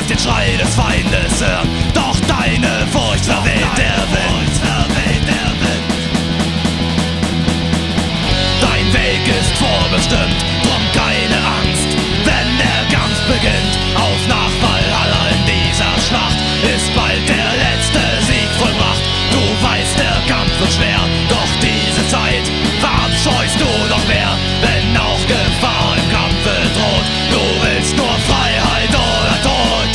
den Schrei des Feindes hören, doch deine Furcht verweht der Wind. Dein Weg ist vorbestimmt, drum keine Angst, wenn der Kampf beginnt. Auf nach Valhalla, in dieser Schlacht ist bald der letzte Sieg vollbracht. Du weißt, der Kampf wird schwer, doch diese Zeit verabscheust du noch mehr. Wenn auch Gefahr im Kampfe droht, du willst nur Freiheit oder Tod.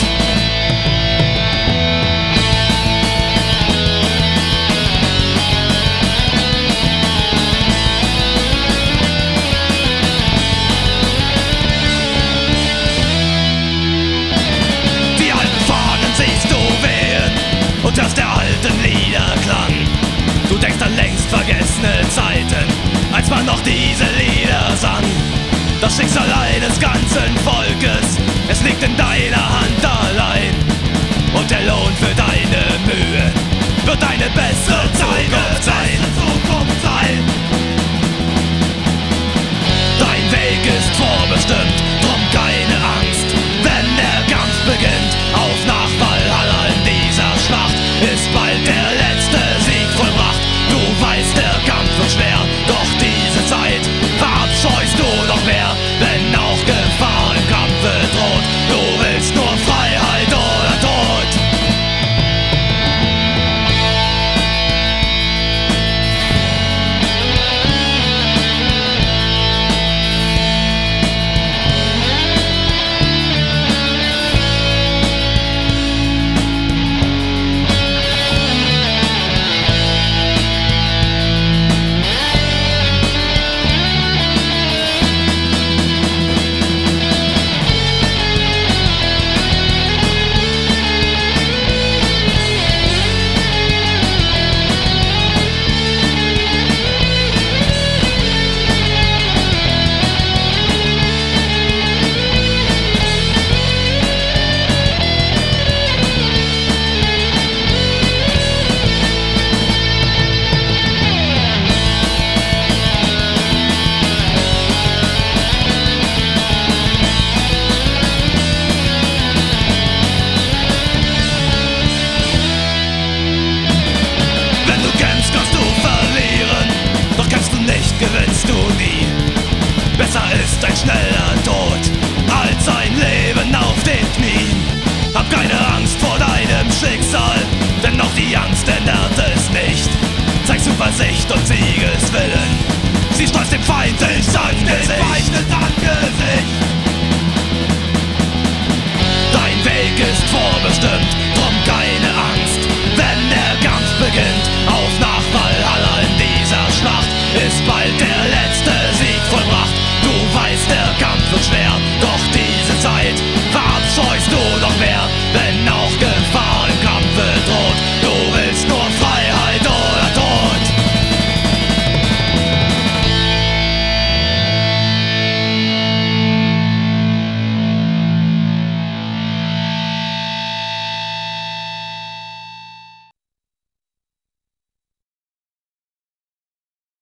Die alten Fahnen siehst du wehen und hörst der alten Lieder Klang. Du denkst an längst vergessene Zeiten, als man noch diese Lieder sang. Das Schicksal eines ganzen Volkes, es liegt in deiner Hand allein. Und der Lohn für deine Mühe wird eine bessere Zukunft sein. Dein Weg ist vorbestimmt, drum keine Angst, wenn der Kampf beginnt. Auf nach Valhalla, in dieser Schlacht ist bald der letzte Sieg vollbracht. Du weißt, der Kampf wird schwer, doch diese Zeit verabscheust du noch mehr. Wenn auch Gefahr im Kampfe droht, du willst nur Freiheit oder Tod. Gewinnst du nie. Besser ist ein schneller Tod als ein Leben auf den Knien. Hab keine Angst vor deinem Schicksal, denn auch die Angst ändert es nicht. Zeig Zuversicht und Siegeswillen, sie steuert dem Feind ins Angesicht.